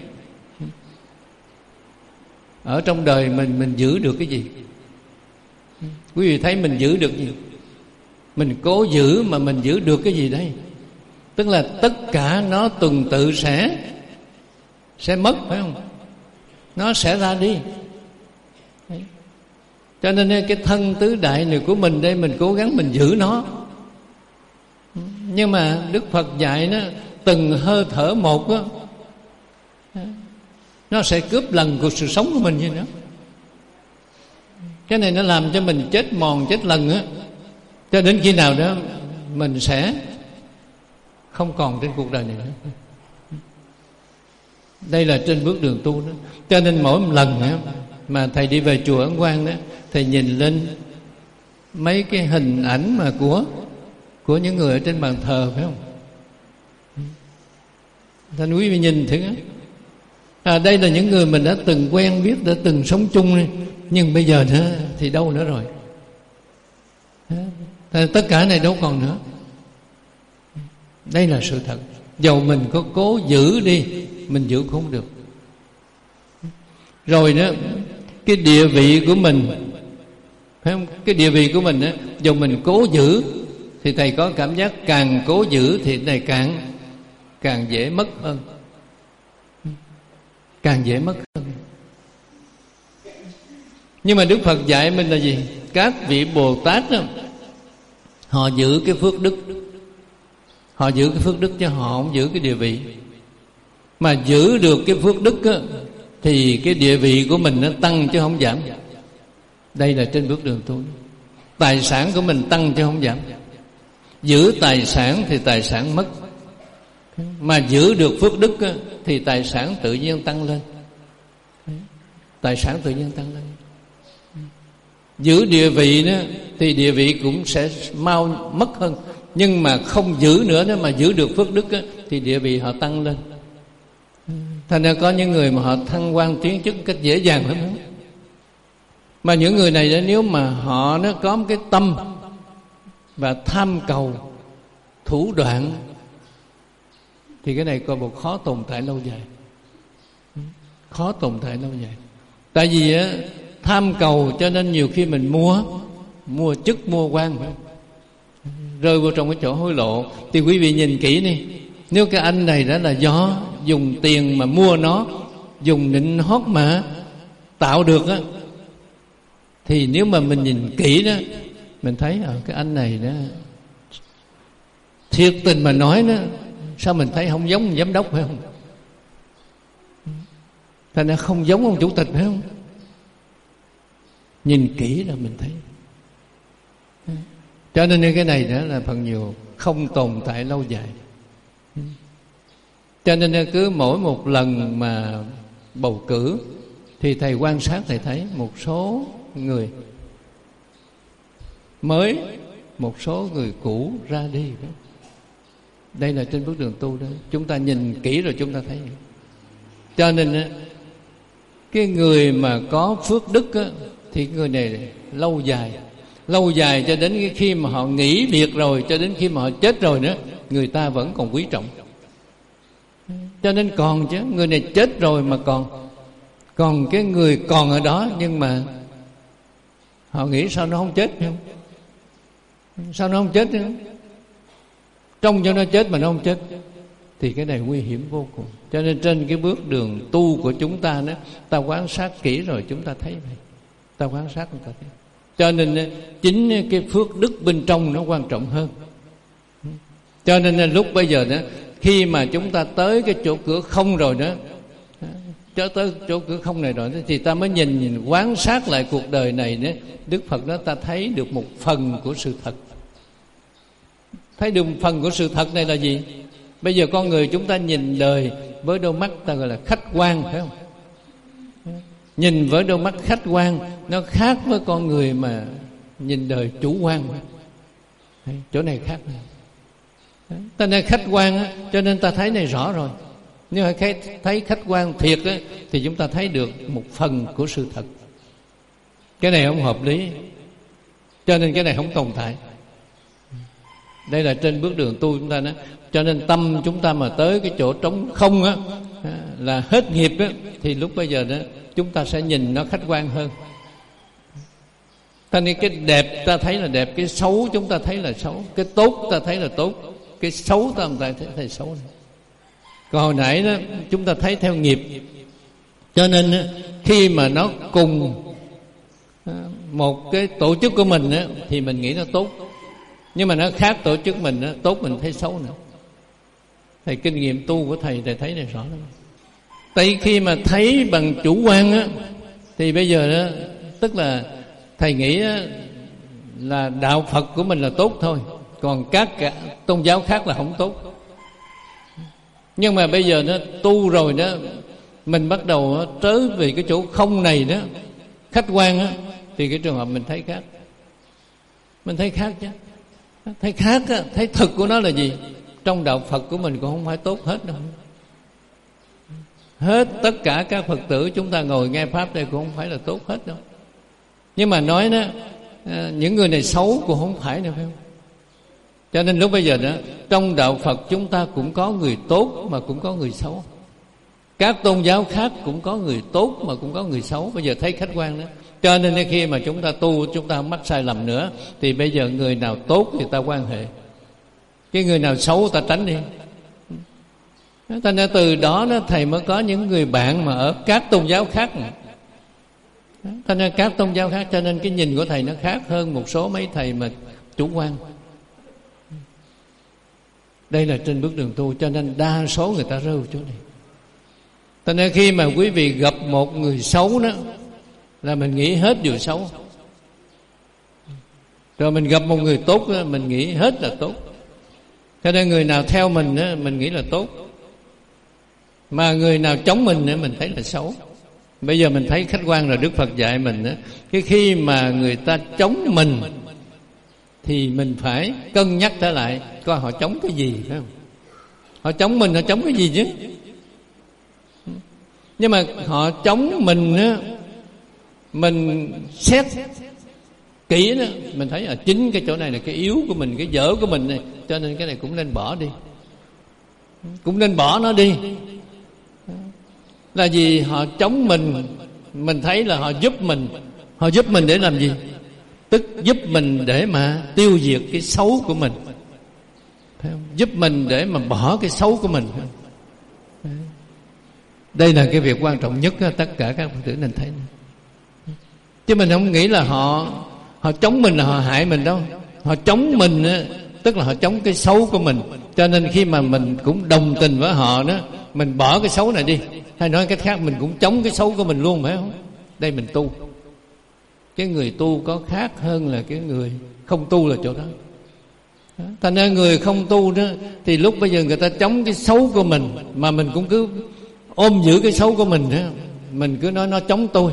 ở trong đời mình mình giữ được cái gì? Quý vị thấy mình giữ được gì? Mình cố giữ mà mình giữ được cái gì đây? Tức là tất cả nó tuần tự sẽ Sẽ mất, phải không? Nó sẽ ra đi. Đấy. Cho nên cái thân tứ đại này của mình đây, mình cố gắng mình giữ nó. Nhưng mà Đức Phật dạy nó từng hơi thở một đó, nó sẽ cướp lần cuộc sự sống của mình như đó. Cái này nó làm cho mình chết mòn chết lần á, cho đến khi nào đó mình sẽ không còn trên cuộc đời này nữa. Đây là trên bước đường tu đó. Cho nên mỗi một lần á, mà thầy đi về chùa Ấn Quang đó, thầy nhìn lên mấy cái hình ảnh mà của của những người ở trên bàn thờ, phải không? Thành quý vị nhìn thử á, à, đây là những người mình đã từng quen biết, đã từng sống chung đi. Nhưng bây giờ nữa thì đâu nữa rồi. Tất cả này đâu còn nữa. Đây là sự thật. Dầu mình có cố giữ đi, mình giữ cũng không được. Rồi đó, cái địa vị của mình, phải không? Cái địa vị của mình đó, dầu mình cố giữ, thì thầy có cảm giác càng cố giữ thì này càng càng dễ mất hơn. Càng dễ mất hơn. Nhưng mà Đức Phật dạy mình là gì? Các vị Bồ Tát đó, họ giữ cái phước đức. Họ giữ cái phước đức chứ họ không giữ cái địa vị. Mà giữ được cái phước đức á, thì cái địa vị của mình nó tăng chứ không giảm. Đây là trên bước đường tu. Tài sản của mình tăng chứ không giảm. Giữ tài sản thì tài sản mất. Mà giữ được phước đức á, thì tài sản tự nhiên tăng lên. Tài sản tự nhiên tăng lên. Giữ địa vị đó, thì địa vị cũng sẽ mau mất hơn. Nhưng mà không giữ nữa đó, mà giữ được phước đức á, thì địa vị họ tăng lên. Thành ra có những người mà họ thăng quan tiến chức cách dễ dàng lắm. Mà những người này đó, nếu mà họ nó có một cái tâm và tham cầu, thủ đoạn, thì cái này coi bộ khó tồn tại lâu dài. Khó tồn tại lâu dài. Tại vì á, tham cầu cho nên nhiều khi mình mua mua chức, mua quan, phải không? Rơi vào trong cái chỗ hối lộ. Thì quý vị nhìn kỹ đi, nếu cái anh này đó là do dùng tiền mà mua nó, dùng nịnh hót mà tạo được á, thì nếu mà mình nhìn kỹ đó, mình thấy ở cái anh này đó, thiệt tình mà nói đó, sao mình thấy không giống giám đốc, phải không? Thành ra không giống ông chủ tịch, phải không? Nhìn kỹ là mình thấy. Cho nên cái này đó là phần nhiều không tồn tại lâu dài. Cho nên cứ mỗi một lần mà bầu cử thì thầy quan sát, thầy thấy một số người mới, một số người cũ ra đi. Đây là trên bước đường tu đó. Chúng ta nhìn kỹ rồi chúng ta thấy. Cho nên cái người mà có phước đức á, thì người này lâu dài, lâu dài cho đến khi mà họ nghỉ việc rồi, cho đến khi mà họ chết rồi nữa, người ta vẫn còn quý trọng. Cho nên còn chứ, người này chết rồi mà còn còn cái người còn ở đó, nhưng mà họ nghĩ sao nó không chết không? Sao nó không chết nữa? Trông cho nó chết mà nó không chết, thì cái này nguy hiểm vô cùng. Cho nên trên cái bước đường tu của chúng ta đó, ta quan sát kỹ rồi chúng ta thấy vậy. Ta quan sát chúng ta thấy. Cho nên chính cái phước đức bên trong nó quan trọng hơn. Cho nên lúc bây giờ đó, khi mà chúng ta tới cái chỗ cửa không rồi đó, cho tới chỗ cửa không này rồi đó, thì ta mới nhìn, nhìn quan sát lại cuộc đời này đó. Đức Phật đó, ta thấy được một phần của sự thật. Thấy được một phần của sự thật này là gì? Bây giờ con người chúng ta nhìn đời với đôi mắt ta gọi là khách quan, phải không? Nhìn với đôi mắt khách quan, nó khác với con người mà nhìn đời chủ quan. Chỗ này khác. Ta nên khách quan á, cho nên ta thấy này rõ rồi. Nếu mà thấy khách quan thiệt á, thì chúng ta thấy được một phần của sự thật. Cái này không hợp lý, cho nên cái này không tồn tại. Đây là trên bước đường tu chúng ta đó. Cho nên tâm chúng ta mà tới cái chỗ trống không á, là hết nghiệp á, thì lúc bây giờ đó chúng ta sẽ nhìn nó khách quan hơn. Cho nên cái đẹp ta thấy là đẹp, cái xấu chúng ta thấy là xấu, cái tốt ta thấy là tốt, cái xấu ta thấy, thấy xấu này. Còn hồi nãy đó chúng ta thấy theo nghiệp. Cho nên khi mà nó cùng một cái tổ chức của mình á, thì mình nghĩ nó tốt. Nhưng mà nó khác tổ chức mình á, tốt mình thấy xấu nữa. Thầy kinh nghiệm tu của thầy, thầy thấy này rõ lắm. Tại khi mà thấy bằng chủ quan á, thì bây giờ đó, tức là thầy nghĩ á, là đạo Phật của mình là tốt thôi, còn các cả tôn giáo khác là không tốt. Nhưng mà bây giờ nó tu rồi đó, mình bắt đầu trở về cái chỗ không này đó, khách quan á, thì cái trường hợp mình thấy khác. Mình thấy khác chứ. Thấy khác á, thấy thực của nó là gì? Trong đạo Phật của mình cũng không phải tốt hết đâu. Hết tất cả các Phật tử chúng ta ngồi nghe Pháp đây cũng không phải là tốt hết đâu. Nhưng mà nói đó, những người này xấu cũng không phải đâu, phải không? Cho nên lúc bây giờ đó, trong đạo Phật chúng ta cũng có người tốt mà cũng có người xấu. Các tôn giáo khác cũng có người tốt mà cũng có người xấu. Bây giờ thấy khách quan đó. Cho nên khi mà chúng ta tu, chúng ta không mắc sai lầm nữa, thì bây giờ người nào tốt thì ta quan hệ, cái người nào xấu ta tránh đi. Thành ra từ đó, đó thầy mới có những người bạn mà ở các tôn giáo khác. Thành ra các tôn giáo khác, cho nên cái nhìn của thầy nó khác hơn một số mấy thầy mà chủ quan. Đây là trên bước đường tu, cho nên đa số người ta rơi vào chỗ này. Thành ra khi mà quý vị gặp một người xấu đó, là mình nghĩ hết điều xấu. Rồi mình gặp một người tốt đó, mình nghĩ hết là tốt. Cho nên người nào theo mình đó, mình nghĩ là tốt. Mà người nào chống mình đó, mình thấy là xấu. Bây giờ mình thấy khách quan rồi, Đức Phật dạy mình đó, cái khi mà người ta chống mình thì mình phải cân nhắc trở lại, coi họ chống cái gì, phải không? Họ chống mình, họ chống cái gì chứ? Nhưng mà họ chống mình á, mình xét kỹ đó, mình thấy ở chính cái chỗ này là cái yếu của mình, cái dở của mình này, cho nên cái này cũng nên bỏ đi, cũng nên bỏ nó đi. Là vì họ chống mình, mình thấy là họ giúp mình. Họ giúp mình để làm gì? Tức giúp mình để mà tiêu diệt cái xấu của mình, phải không? Giúp mình để mà bỏ cái xấu của mình. Đây là cái việc quan trọng nhất đó, tất cả các Phật tử nên thấy. Chứ mình không nghĩ là họ Họ chống mình là họ hại mình đâu. Họ chống mình á, tức là họ chống cái xấu của mình. Cho nên khi mà mình cũng đồng tình với họ đó, mình bỏ cái xấu này đi, hay nói cách khác, mình cũng chống cái xấu của mình luôn, phải không? Đây mình tu. Cái người tu có khác hơn là cái người không tu là chỗ đó. Thành ra người không tu đó, thì lúc bây giờ người ta chống cái xấu của mình, mà mình cũng cứ ôm giữ cái xấu của mình đó, mình cứ nói nó chống tôi.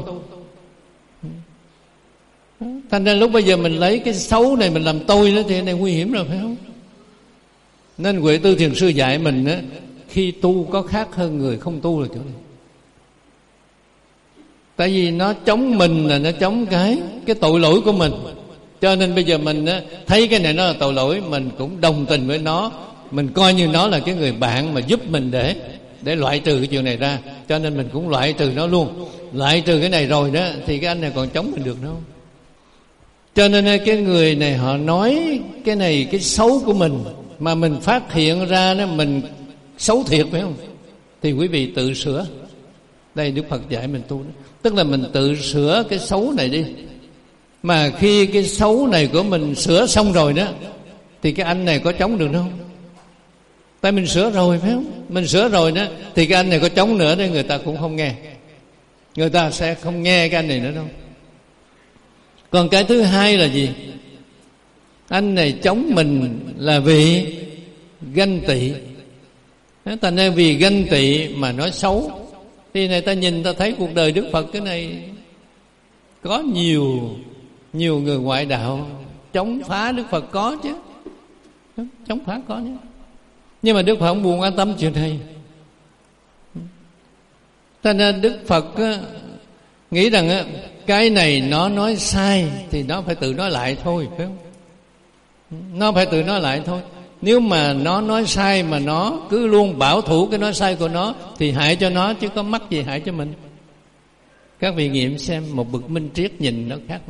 Thành ra lúc bây giờ mình lấy cái xấu này mình làm tôi đó, thì cái này nguy hiểm rồi, phải không? Nên Huệ Tư Thiền Sư dạy mình á, khi tu có khác hơn người không tu là chỗ này. Tại vì nó chống mình là nó chống cái cái tội lỗi của mình. Cho nên bây giờ mình á, thấy cái này nó là tội lỗi, mình cũng đồng tình với nó, mình coi như nó là cái người bạn mà giúp mình để để loại trừ cái chuyện này ra. Cho nên mình cũng loại trừ nó luôn. Loại trừ cái này rồi đó, thì cái anh này còn chống mình được đâu. Cho nên cái người này họ nói cái này cái xấu của mình, mà mình phát hiện ra đó mình xấu thiệt, phải không? Thì quý vị tự sửa. Đây Đức Phật dạy mình tu đó. Tức là mình tự sửa cái xấu này đi. Mà khi cái xấu này của mình sửa xong rồi đó, thì cái anh này có chống được không? Tại mình sửa rồi, phải không? Mình sửa rồi đó, thì cái anh này có chống nữa thì người ta cũng không nghe. Người ta sẽ không nghe cái anh này nữa đâu. Còn cái thứ hai là gì? Anh này chống mình là vì ganh tị. Thành ra vì ganh tị mà nói xấu. Thì này ta nhìn ta thấy cuộc đời Đức Phật cái này có nhiều nhiều người ngoại đạo chống phá Đức Phật, có chứ, chống phá có nhé. Nhưng mà Đức Phật không buồn quan tâm chuyện này. Thành ra Đức Phật á, nghĩ rằng á, cái này nó nói sai thì nó phải tự nói lại thôi, phải không? Nó phải tự nói lại thôi. Nếu mà nó nói sai mà nó cứ luôn bảo thủ cái nói sai của nó, thì hại cho nó chứ có mắc gì hại cho mình. Các vị nghiệm xem, một bậc minh triết nhìn nó khác.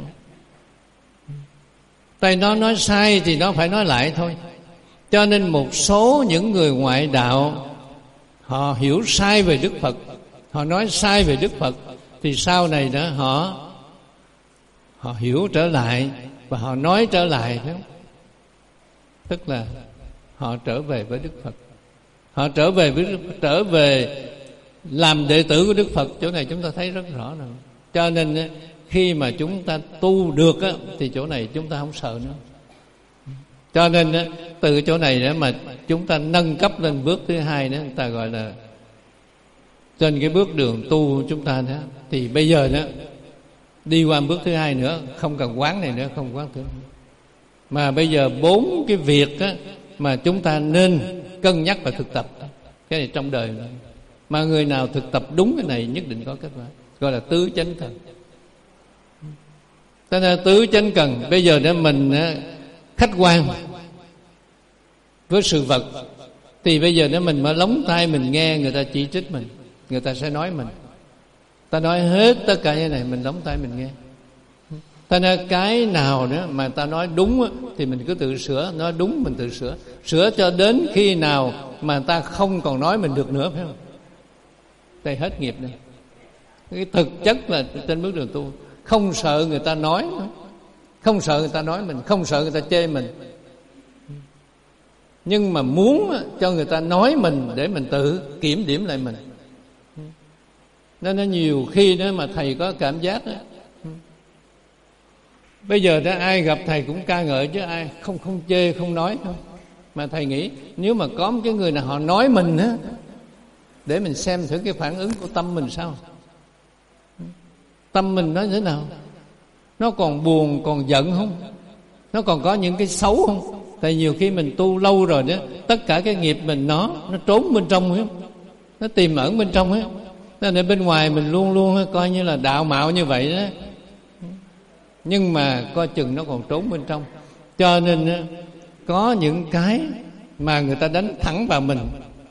Tại nó nói sai thì nó phải nói lại thôi. Cho nên một số những người ngoại đạo, họ hiểu sai về Đức Phật, họ nói sai về Đức Phật, thì sau này đó họ họ hiểu trở lại và họ nói trở lại, phải không? Tức là họ trở về với Đức Phật, họ trở về với Đức Phật, trở về làm đệ tử của Đức Phật. Chỗ này chúng ta thấy rất rõ rồi. Cho nên khi mà chúng ta tu được á, thì chỗ này chúng ta không sợ nữa. Cho nên từ chỗ này đó mà chúng ta nâng cấp lên bước thứ hai đó, người ta gọi là trên cái bước đường tu chúng ta đó, thì bây giờ đó đi qua bước thứ hai nữa, không cần quán này nữa, không quán thứ nữa. Mà bây giờ bốn cái việc á, mà chúng ta nên cân nhắc và thực tập. Cái này trong đời này. Mà người nào thực tập đúng cái này nhất định có kết quả. Gọi là tứ chánh cần. Thế nên tứ chánh cần, bây giờ để mình khách quan với sự vật, thì bây giờ nếu mình mở lóng tai mình nghe người ta chỉ trích mình, người ta sẽ nói mình, ta nói hết tất cả như này, mình lóng tai mình nghe. Ta nên cái nào đó mà ta nói đúng á, thì mình cứ tự sửa, nói đúng mình tự sửa, sửa cho đến khi nào mà ta không còn nói mình được nữa, phải không? Đây hết nghiệp này. Cái thực chất là trên bước đường tu, không sợ người ta nói, không sợ người ta nói mình, không sợ người ta chê mình, nhưng mà muốn cho người ta nói mình để mình tự kiểm điểm lại mình. Nên nó nhiều khi đó mà thầy có cảm giác đó, bây giờ đó ai gặp thầy cũng ca ngợi chứ ai không không chê không nói thôi. Mà thầy nghĩ nếu mà có một cái người nào họ nói mình á, để mình xem thử cái phản ứng của tâm mình sao. Tâm mình nó thế nào? Nó còn buồn, còn giận không? Nó còn có những cái xấu không? Tại nhiều khi mình tu lâu rồi đó, tất cả cái nghiệp mình nó nó trốn bên trong ấy, nó tìm ẩn bên trong ấy. Nên ở bên ngoài mình luôn luôn coi như là đạo mạo như vậy đó, nhưng mà coi chừng nó còn trốn bên trong. Cho nên có những cái mà người ta đánh thẳng vào mình,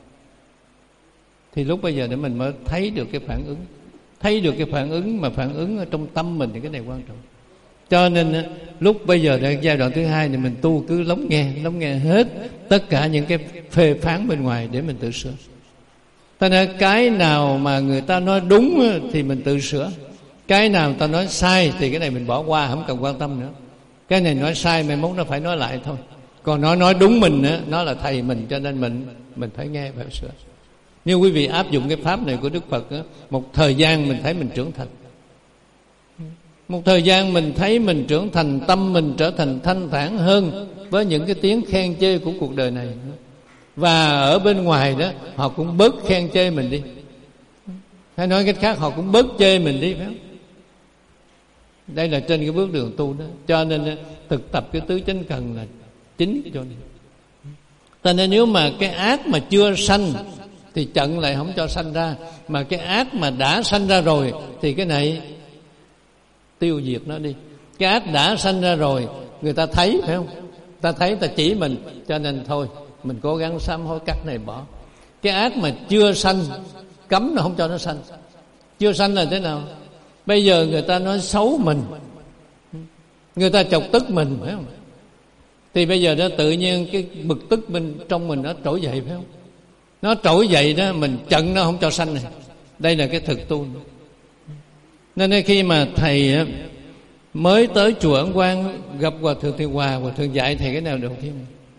thì lúc bây giờ để mình mới thấy được cái phản ứng. Thấy được cái phản ứng, mà phản ứng ở trong tâm mình thì cái này quan trọng. Cho nên lúc bây giờในgiai đoạn thứ hai này, mình tu cứ lắng nghe, lắng nghe hết tất cả những cái phê phán bên ngoài để mình tự sửa. Cho nên cái nào mà người ta nói đúng thì mình tự sửa, cái nào người ta nói sai thì cái này mình bỏ qua, không cần quan tâm nữa. Cái này nói sai mai mốt nó phải nói lại thôi. Còn nó nói đúng mình á, nó là thầy mình, cho nên mình mình phải nghe, phải sửa. Nếu quý vị áp dụng cái pháp này của Đức Phật á, một thời gian mình thấy mình trưởng thành. Một thời gian mình thấy mình trưởng thành, tâm mình trở thành thanh thản hơn với những cái tiếng khen chê của cuộc đời này. Và ở bên ngoài đó, họ cũng bớt khen chê mình đi. Hay nói cách khác, họ cũng bớt chê mình đi, phải không? Đây là trên cái bước đường tu đó. Cho nên thực tập cái tứ chánh cần là chính cái chỗ này. Cho nên nếu mà cái ác mà chưa sanh thì chặn lại không cho sanh ra. Mà cái ác mà đã sanh ra rồi thì cái này tiêu diệt nó đi. Cái ác đã sanh ra rồi, người ta thấy, phải không? Ta thấy, ta chỉ mình, cho nên thôi mình cố gắng sám hối cắt này bỏ. Cái ác mà chưa sanh, cấm nó không cho nó sanh. Chưa sanh là thế nào? Bây giờ người ta nói xấu mình, người ta chọc tức mình, phải không? Thì bây giờ đó tự nhiên cái bực tức bên trong mình nó trỗi dậy, phải không? Nó trỗi dậy đó, mình chặn nó không cho sanh này. Đây là cái thực tu. Nên khi mà thầy mới tới chùa Ấn Quang gặp Hòa Thượng Thiện Hòa, Hòa Thượng dạy thầy cái nào đầu tiên.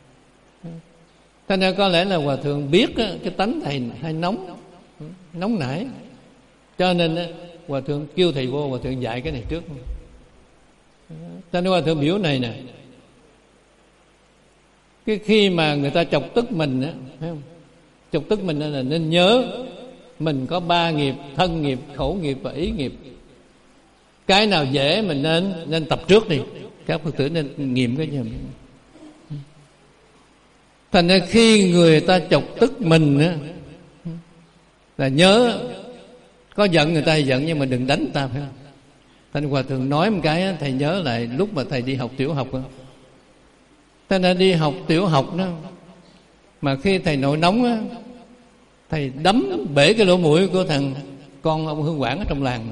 Thế nên có lẽ là Hòa Thượng biết cái tánh thầy hay nóng, nóng nảy, cho nên Hòa Thượng kêu thầy vô, Hòa Thượng dạy cái này trước. Cho nên Hòa Thượng biểu này nè, cái khi mà người ta chọc tức mình á, phải không? Chọc tức mình là nên nhớ mình có ba nghiệp: thân nghiệp, khẩu nghiệp và ý nghiệp. Cái nào dễ mình nên nên tập trước đi. Các Phật tử nên nghiệm cái gì. Thành ra khi người ta chọc tức mình á, là nhớ có giận người ta thì giận, nhưng mà đừng đánh ta, phải không? Thành Hòa Thượng nói một cái á, thầy nhớ lại lúc mà thầy đi học tiểu học á. Thành ra đi học tiểu học đó, mà khi thầy nổi nóng á, thầy đấm bể cái lỗ mũi của thằng con ông Hương Quảng ở trong làng.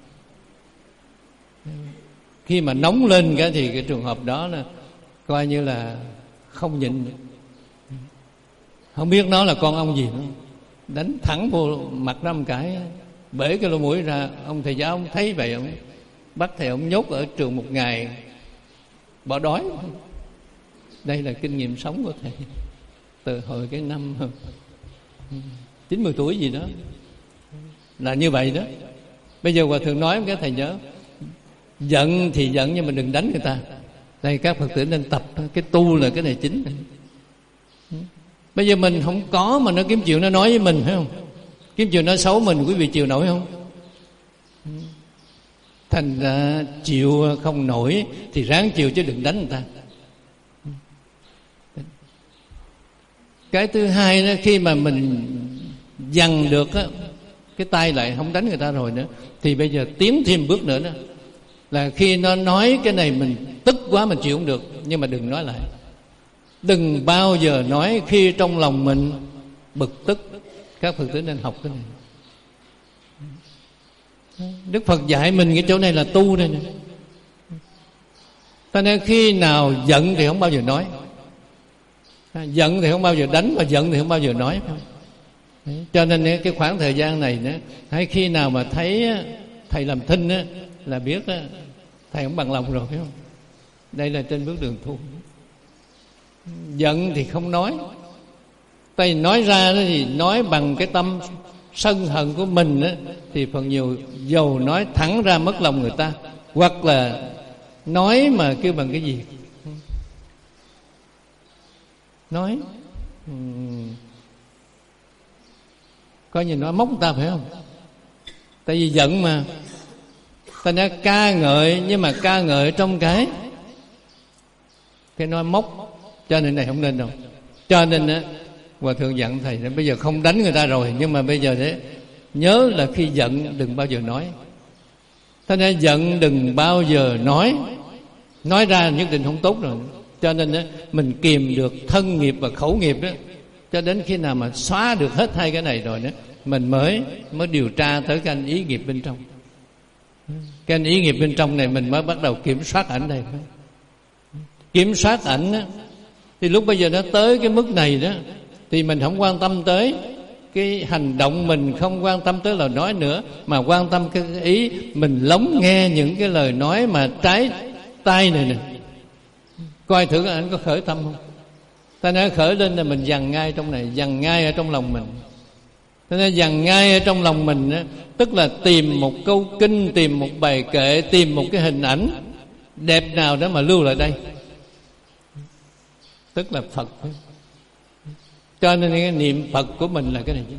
Khi mà nóng lên cái thì cái trường hợp đó là coi như là không nhịn, không biết nó là con ông gì nữa, đánh thẳng vô mặt nó một cái, bể cái lỗ mũi ra. Ông thầy giáo ông thấy vậy, ông bắt thầy ông nhốt ở trường một ngày, bỏ đói. Đây là kinh nghiệm sống của thầy từ hồi cái năm chín mươi tuổi gì đó, là như vậy đó. Bây giờ Hòa Thượng nói cái thầy nhớ, giận thì giận nhưng mà đừng đánh người ta. Đây các Phật tử nên tập cái tu là cái này chính. Bây giờ mình không có mà nó kiếm chịu nó nói với mình, phải không? Kiếm chịu nói xấu mình, quý vị chịu nổi không? Thành ra chịu không nổi thì ráng chịu chứ đừng đánh người ta. Cái thứ hai đó, khi mà mình dằn được á, cái tay lại không đánh người ta rồi nữa, thì bây giờ tiến thêm bước nữa đó, là khi nó nói cái này mình tức quá mình chịu không được, nhưng mà đừng nói lại. Đừng bao giờ nói khi trong lòng mình bực tức. Các Phật tử nên học cái này. Đức Phật dạy mình cái chỗ này là tu đây nè. Cho nên khi nào giận thì không bao giờ nói, giận thì không bao giờ đánh, và giận thì không bao giờ nói. Cho nên cái khoảng thời gian này nữa, hay khi nào mà thấy thầy làm thinh á, là biết á, thầy không bằng lòng rồi, phải không? Đây là trên bước đường tu. Giận thì không nói, tay nói ra đó thì nói bằng cái tâm sân hận của mình á, thì phần nhiều dầu nói thẳng ra mất lòng người ta, hoặc là nói mà kêu bằng cái gì, nói um, coi như nói móc người ta, phải không? Tại vì giận mà, ta đã ca ngợi, nhưng mà ca ngợi trong cái cái nói móc, cho nên này không nên đâu. Cho nên á, Hòa Thượng dặn thầy bây giờ không đánh người ta rồi, nhưng mà bây giờ đấy nhớ là khi giận đừng bao giờ nói. Thế nên giận đừng bao giờ nói, nói ra nhất định không tốt rồi. Cho nên đó, mình kiềm được thân nghiệp và khẩu nghiệp đó, cho đến khi nào mà xóa được hết hai cái này rồi đó, mình mới mới điều tra tới cái anh ý nghiệp bên trong. Cái anh ý nghiệp bên trong này mình mới bắt đầu kiểm soát ảnh này. Kiểm soát ảnh đó, thì lúc bây giờ nó tới cái mức này đó, thì mình không quan tâm tới cái hành động, mình không quan tâm tới lời nói nữa, mà quan tâm cái ý mình lắng nghe những cái lời nói mà trái tai này nè, coi thử anh có khởi tâm không. Ta nói khởi lên là mình dằn ngay trong này, dằn ngay ở trong lòng mình. Thế nên dằn ngay ở trong lòng mình đó, tức là tìm một câu kinh, tìm một bài kệ, tìm một cái hình ảnh đẹp nào đó mà lưu lại đây, tức là Phật. Cho nên cái niệm Phật của mình là cái này.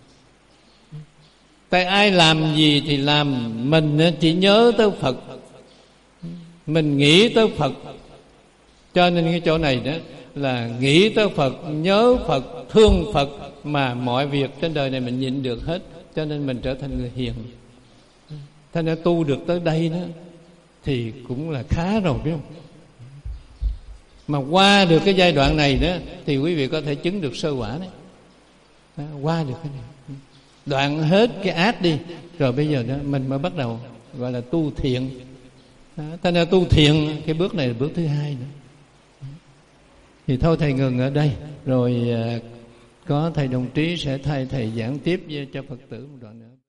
Tại ai làm gì thì làm, mình chỉ nhớ tới Phật, mình nghĩ tới Phật. Cho nên cái chỗ này đó là nghĩ tới Phật, nhớ Phật, thương Phật, mà mọi việc trên đời này mình nhịn được hết. Cho nên mình trở thành người hiền. Thế nên tu được tới đây đó thì cũng là khá rồi, biết không? Mà qua được cái giai đoạn này đó thì quý vị có thể chứng được sơ quả đấy. Đó, qua được cái này, đoạn hết cái ác đi, rồi bây giờ đó mình mới bắt đầu gọi là tu thiện. Đó, thế nên tu thiện, cái bước này là bước thứ hai nữa. Thì thôi thầy ngừng ở đây, rồi có thầy đồng trí sẽ thay thầy giảng tiếp cho Phật tử một đoạn nữa.